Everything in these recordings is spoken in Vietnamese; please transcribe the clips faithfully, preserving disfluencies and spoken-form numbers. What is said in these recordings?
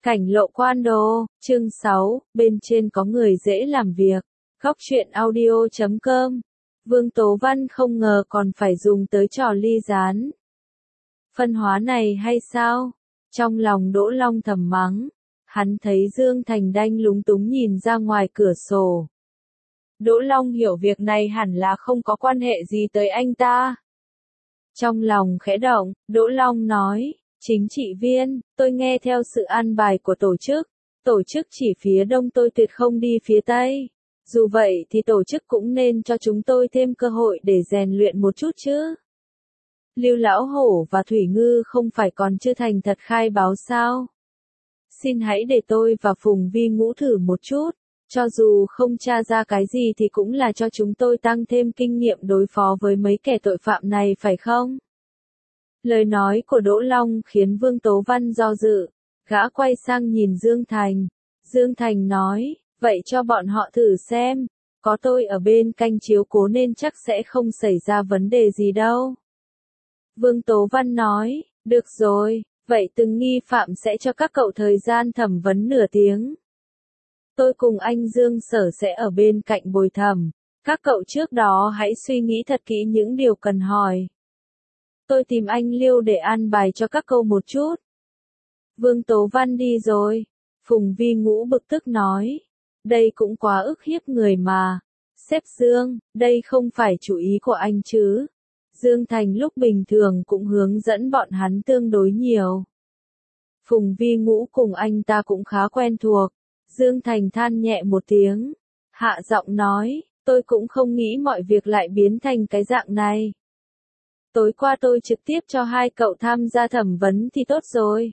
Cảnh lộ quan đô, chương sáu, bên trên có người dễ làm việc. Góc truyện audio chấm com. Vương Tố Văn không ngờ còn phải dùng tới trò ly gián. Phân hóa này hay sao? Trong lòng Đỗ Long thầm mắng. Hắn thấy Dương Thành Đanh lúng túng nhìn ra ngoài cửa sổ. Đỗ Long hiểu việc này hẳn là không có quan hệ gì tới anh ta. Trong lòng khẽ động, Đỗ Long nói. Chính trị viên, tôi nghe theo sự an bài của tổ chức. Tổ chức chỉ phía đông, tôi tuyệt không đi phía tây. Dù vậy thì tổ chức cũng nên cho chúng tôi thêm cơ hội để rèn luyện một chút chứ. Lưu Lão Hổ và Thủy Ngư không phải còn chưa thành thật khai báo sao? Xin hãy để tôi và Phùng Vi Ngũ thử một chút. Cho dù không tra ra cái gì thì cũng là cho chúng tôi tăng thêm kinh nghiệm đối phó với mấy kẻ tội phạm này phải không? Lời nói của Đỗ Long khiến Vương Tố Văn do dự. Gã quay sang nhìn Dương Thành. Dương Thành nói, vậy cho bọn họ thử xem. Có tôi ở bên canh chiếu cố nên chắc sẽ không xảy ra vấn đề gì đâu. Vương Tố Văn nói, được rồi, vậy từng nghi phạm sẽ cho các cậu thời gian thẩm vấn nửa tiếng. Tôi cùng anh Dương Sở sẽ ở bên cạnh bồi thẩm. Các cậu trước đó hãy suy nghĩ thật kỹ những điều cần hỏi. Tôi tìm anh Liêu để an bài cho các câu một chút. Vương Tố Văn đi rồi. Phùng Vi Ngũ bực tức nói. Đây cũng quá ức hiếp người mà. Sếp Dương, đây không phải chủ ý của anh chứ. Dương Thành lúc bình thường cũng hướng dẫn bọn hắn tương đối nhiều. Phùng Vi Ngũ cùng anh ta cũng khá quen thuộc. Dương Thành than nhẹ một tiếng. Hạ giọng nói, tôi cũng không nghĩ mọi việc lại biến thành cái dạng này. Tối qua tôi trực tiếp cho hai cậu tham gia thẩm vấn thì tốt rồi.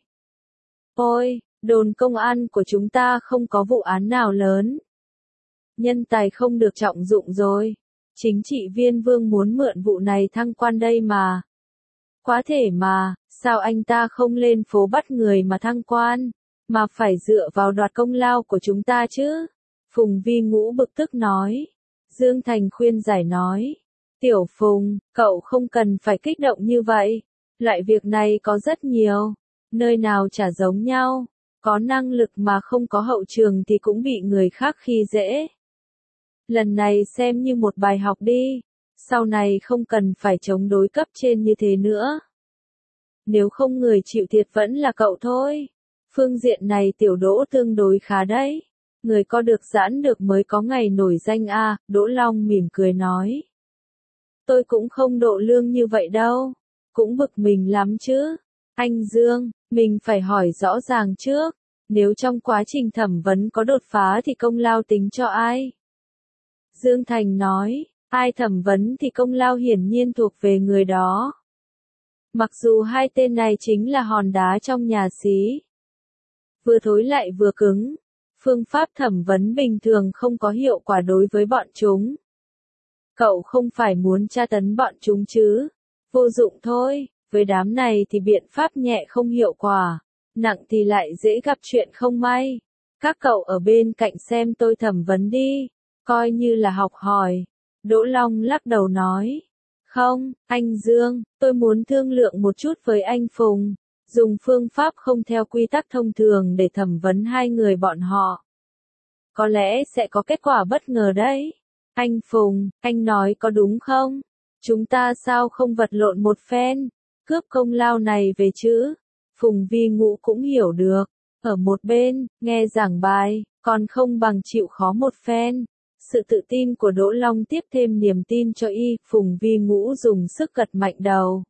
Ôi, đồn công an của chúng ta không có vụ án nào lớn. Nhân tài không được trọng dụng rồi. Chính trị viên Vương muốn mượn vụ này thăng quan đây mà. Quá thể mà, sao anh ta không lên phố bắt người mà thăng quan, mà phải dựa vào đoạt công lao của chúng ta chứ? Phùng Vi Ngũ bực tức nói. Dương Thành khuyên giải nói. Tiểu Phùng, cậu không cần phải kích động như vậy. Loại việc này có rất nhiều. Nơi nào chả giống nhau. Có năng lực mà không có hậu trường thì cũng bị người khác khi dễ. Lần này xem như một bài học đi. Sau này không cần phải chống đối cấp trên như thế nữa. Nếu không người chịu thiệt vẫn là cậu thôi. Phương diện này tiểu Đỗ tương đối khá đấy. Người có được giãn được mới có ngày nổi danh a. À, Đỗ Long mỉm cười nói. Tôi cũng không độ lương như vậy đâu. Cũng bực mình lắm chứ. Anh Dương, mình phải hỏi rõ ràng trước. Nếu trong quá trình thẩm vấn có đột phá thì công lao tính cho ai? Dương Thành nói, ai thẩm vấn thì công lao hiển nhiên thuộc về người đó. Mặc dù hai tên này chính là hòn đá trong nhà xí. Vừa thối lại vừa cứng. Phương pháp thẩm vấn bình thường không có hiệu quả đối với bọn chúng. Cậu không phải muốn tra tấn bọn chúng chứ? Vô dụng thôi, với đám này thì biện pháp nhẹ không hiệu quả, nặng thì lại dễ gặp chuyện không may. Các cậu ở bên cạnh xem tôi thẩm vấn đi, coi như là học hỏi. Đỗ Long lắc đầu nói. Không, anh Dương, tôi muốn thương lượng một chút với anh Phùng, dùng phương pháp không theo quy tắc thông thường để thẩm vấn hai người bọn họ. Có lẽ sẽ có kết quả bất ngờ đấy. Anh Phùng, anh nói có đúng không? Chúng ta sao không vật lộn một phen, cướp công lao này về chứ? Phùng Vi Ngũ cũng hiểu được. Ở một bên, nghe giảng bài, còn không bằng chịu khó một phen. Sự tự tin của Đỗ Long tiếp thêm niềm tin cho y. Phùng Vi Ngũ dùng sức gật mạnh đầu.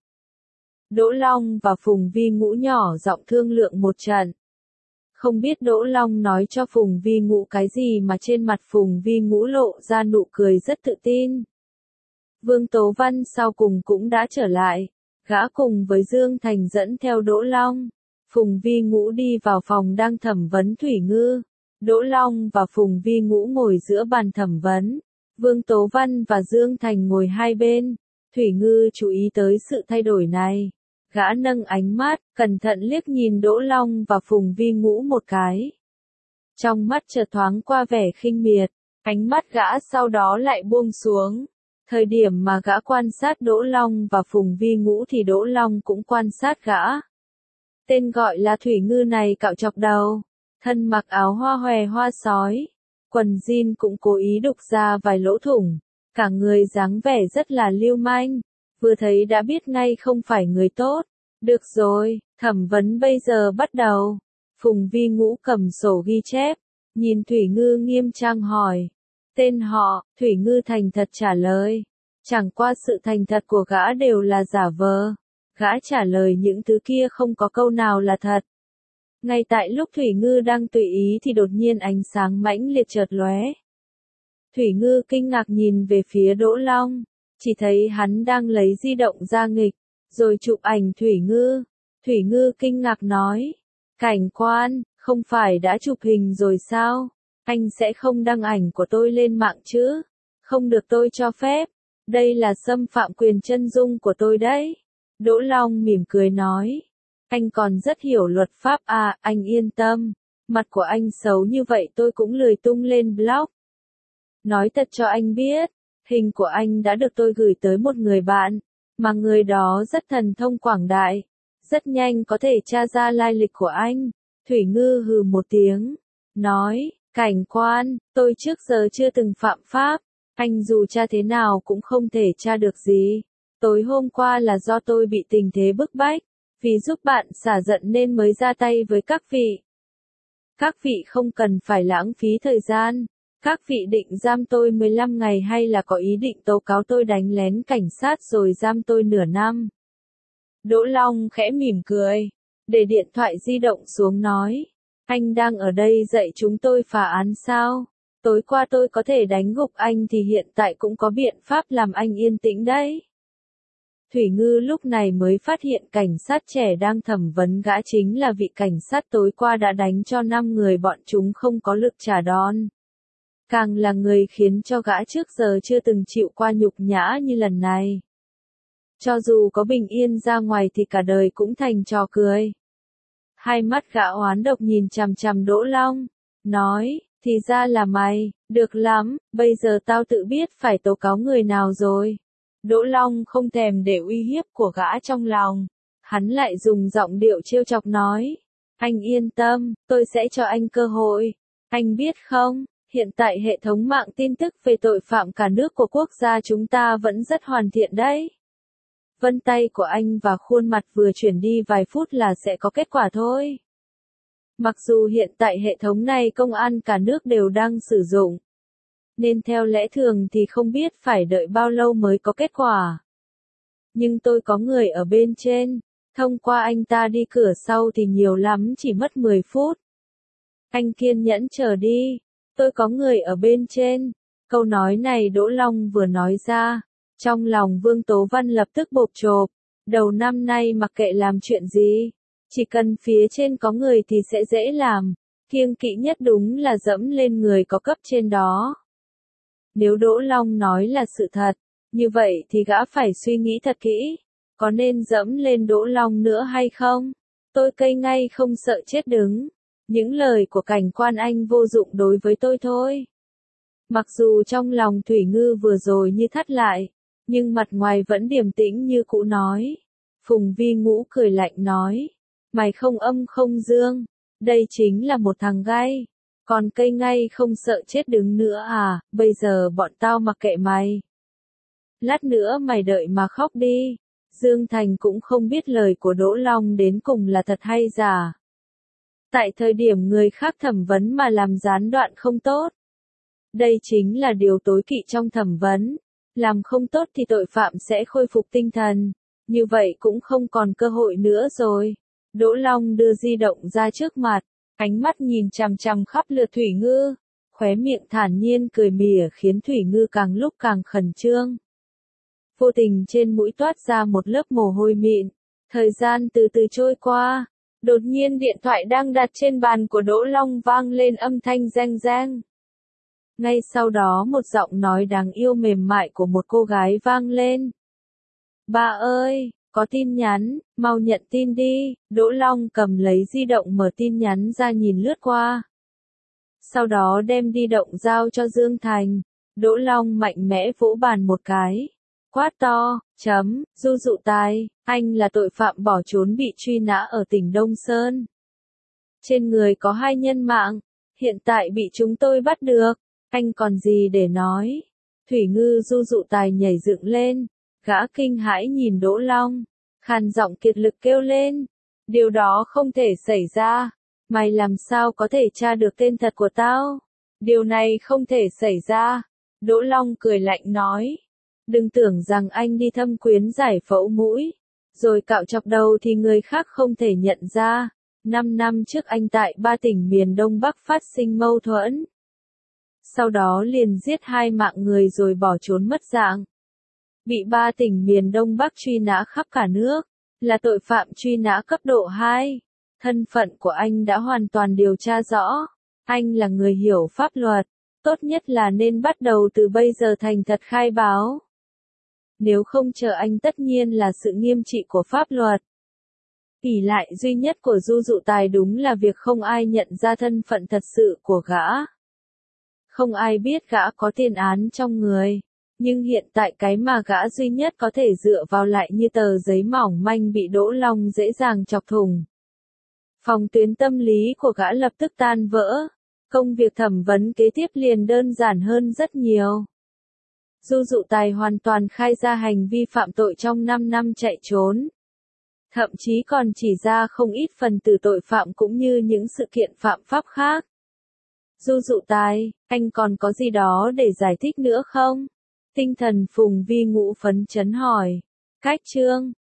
Đỗ Long và Phùng Vi Ngũ nhỏ giọng thương lượng một trận. Không biết Đỗ Long nói cho Phùng Vi Ngũ cái gì mà trên mặt Phùng Vi Ngũ lộ ra nụ cười rất tự tin. Vương Tố Văn sau cùng cũng đã trở lại. Gã cùng với Dương Thành dẫn theo Đỗ Long. Phùng Vi Ngũ đi vào phòng đang thẩm vấn Thủy Ngư. Đỗ Long và Phùng Vi Ngũ ngồi giữa bàn thẩm vấn. Vương Tố Văn và Dương Thành ngồi hai bên. Thủy Ngư chú ý tới sự thay đổi này. Gã nâng ánh mắt, cẩn thận liếc nhìn Đỗ Long và Phùng Vi Ngũ một cái. Trong mắt chợt thoáng qua vẻ khinh miệt, ánh mắt gã sau đó lại buông xuống. Thời điểm mà gã quan sát Đỗ Long và Phùng Vi Ngũ thì Đỗ Long cũng quan sát gã. Tên gọi là Thủy Ngư này cạo chọc đầu. Thân mặc áo hoa hòe hoa sói, quần jean cũng cố ý đục ra vài lỗ thủng, cả người dáng vẻ rất là lưu manh, vừa thấy đã biết ngay không phải người tốt. Được rồi, thẩm vấn bây giờ bắt đầu. Phùng Vi Ngũ cầm sổ ghi chép, nhìn Thủy Ngư nghiêm trang hỏi. Tên họ, Thủy Ngư thành thật trả lời. Chẳng qua sự thành thật của gã đều là giả vờ. Gã trả lời những thứ kia không có câu nào là thật. Ngay tại lúc Thủy Ngư đang tùy ý thì đột nhiên ánh sáng mãnh liệt chợt lóe. Thủy Ngư kinh ngạc nhìn về phía Đỗ Long, chỉ thấy hắn đang lấy di động ra nghịch, rồi chụp ảnh Thủy Ngư. Thủy Ngư kinh ngạc nói, cảnh quan, không phải đã chụp hình rồi sao? Anh sẽ không đăng ảnh của tôi lên mạng chứ? Không được tôi cho phép. Đây là xâm phạm quyền chân dung của tôi đấy. Đỗ Long mỉm cười nói. Anh còn rất hiểu luật pháp à, anh yên tâm. Mặt của anh xấu như vậy tôi cũng lười tung lên blog. Nói thật cho anh biết, hình của anh đã được tôi gửi tới một người bạn, mà người đó rất thần thông quảng đại. Rất nhanh có thể tra ra lai lịch của anh. Thủy Ngư hừ một tiếng, nói, cảnh quan, tôi trước giờ chưa từng phạm pháp. Anh dù tra thế nào cũng không thể tra được gì. Tối hôm qua là do tôi bị tình thế bức bách, vì giúp bạn xả giận nên mới ra tay với các vị. Các vị không cần phải lãng phí thời gian. Các vị định giam tôi mười lăm ngày hay là có ý định tố cáo tôi đánh lén cảnh sát rồi giam tôi nửa năm? Đỗ Long khẽ mỉm cười, để điện thoại di động xuống nói. Anh đang ở đây dạy chúng tôi phá án sao? Tối qua tôi có thể đánh gục anh thì hiện tại cũng có biện pháp làm anh yên tĩnh đấy. Thủy Ngư lúc này mới phát hiện cảnh sát trẻ đang thẩm vấn gã chính là vị cảnh sát tối qua đã đánh cho năm người bọn chúng không có lực trả đòn. Càng là người khiến cho gã trước giờ chưa từng chịu qua nhục nhã như lần này. Cho dù có bình yên ra ngoài thì cả đời cũng thành trò cười. Hai mắt gã oán độc nhìn chằm chằm Đỗ Long, nói, thì ra là mày, được lắm, bây giờ tao tự biết phải tố cáo người nào rồi. Đỗ Long không thèm để uy hiếp của gã trong lòng, hắn lại dùng giọng điệu trêu chọc nói, anh yên tâm, tôi sẽ cho anh cơ hội. Anh biết không, hiện tại hệ thống mạng tin tức về tội phạm cả nước của quốc gia chúng ta vẫn rất hoàn thiện đấy. Vân tay của anh và khuôn mặt vừa chuyển đi vài phút là sẽ có kết quả thôi. Mặc dù hiện tại hệ thống này công an cả nước đều đang sử dụng, nên theo lẽ thường thì không biết phải đợi bao lâu mới có kết quả. Nhưng tôi có người ở bên trên, thông qua anh ta đi cửa sau thì nhiều lắm chỉ mất mười phút. Anh kiên nhẫn chờ đi, tôi có người ở bên trên. Câu nói này Đỗ Long vừa nói ra, trong lòng Vương Tố Văn lập tức bộp chộp, đầu năm nay mặc kệ làm chuyện gì, chỉ cần phía trên có người thì sẽ dễ làm, kiêng kỵ nhất đúng là dẫm lên người có cấp trên đó. Nếu Đỗ Long nói là sự thật, như vậy thì gã phải suy nghĩ thật kỹ, có nên dẫm lên Đỗ Long nữa hay không? Tôi cây ngay không sợ chết đứng, những lời của cảnh quan anh vô dụng đối với tôi thôi. Mặc dù trong lòng Thủy Ngư vừa rồi như thắt lại, nhưng mặt ngoài vẫn điềm tĩnh như cũ nói. Phùng Vi Ngũ cười lạnh nói, mày không âm không dương, đây chính là một thằng gay, còn cây ngay không sợ chết đứng nữa à, bây giờ bọn tao mặc kệ mày. Lát nữa mày đợi mà khóc đi. Dương Thành cũng không biết lời của Đỗ Long đến cùng là thật hay giả. Tại thời điểm người khác thẩm vấn mà làm gián đoạn không tốt. Đây chính là điều tối kỵ trong thẩm vấn. Làm không tốt thì tội phạm sẽ khôi phục tinh thần. Như vậy cũng không còn cơ hội nữa rồi. Đỗ Long đưa di động ra trước mặt, ánh mắt nhìn chằm chằm khắp lượt Thủy Ngư, khóe miệng thản nhiên cười mỉa khiến Thủy Ngư càng lúc càng khẩn trương. Vô tình trên mũi toát ra một lớp mồ hôi mịn, thời gian từ từ trôi qua, đột nhiên điện thoại đang đặt trên bàn của Đỗ Long vang lên âm thanh reng reng. Ngay sau đó một giọng nói đáng yêu mềm mại của một cô gái vang lên. Ba ơi! Có tin nhắn, mau nhận tin đi. Đỗ Long cầm lấy di động mở tin nhắn ra nhìn lướt qua. Sau đó đem di động giao cho Dương Thành. Đỗ Long mạnh mẽ vỗ bàn một cái. Quát to, chấm, Du Dụ Tài, anh là tội phạm bỏ trốn bị truy nã ở tỉnh Đông Sơn. Trên người có hai nhân mạng, hiện tại bị chúng tôi bắt được, anh còn gì để nói. Thủy Ngư Du Dụ Tài nhảy dựng lên, gã kinh hãi nhìn Đỗ Long, khàn giọng kiệt lực kêu lên. Điều đó không thể xảy ra, mày làm sao có thể tra được tên thật của tao? Điều này không thể xảy ra. Đỗ Long cười lạnh nói. Đừng tưởng rằng anh đi thâm quyến giải phẫu mũi, rồi cạo chọc đầu thì người khác không thể nhận ra. Năm năm trước anh tại ba tỉnh miền Đông Bắc phát sinh mâu thuẫn. Sau đó liền giết hai mạng người rồi bỏ trốn mất dạng. Bị ba tỉnh miền Đông Bắc truy nã khắp cả nước, là tội phạm truy nã cấp độ hai. Thân phận của anh đã hoàn toàn điều tra rõ. Anh là người hiểu pháp luật, tốt nhất là nên bắt đầu từ bây giờ thành thật khai báo. Nếu không chờ anh tất nhiên là sự nghiêm trị của pháp luật. Ỷ lại duy nhất của Du Dụ Tài đúng là việc không ai nhận ra thân phận thật sự của gã. Không ai biết gã có tiền án trong người. Nhưng hiện tại cái mà gã duy nhất có thể dựa vào lại như tờ giấy mỏng manh bị Đỗ Long dễ dàng chọc thủng. Phòng tuyến tâm lý của gã lập tức tan vỡ. Công việc thẩm vấn kế tiếp liền đơn giản hơn rất nhiều. Du Dụ Tài hoàn toàn khai ra hành vi phạm tội trong năm năm chạy trốn. Thậm chí còn chỉ ra không ít phần tử tội phạm cũng như những sự kiện phạm pháp khác. Du Dụ Tài, anh còn có gì đó để giải thích nữa không? Tinh thần Phùng Vi Ngũ phấn chấn hỏi. Cách chương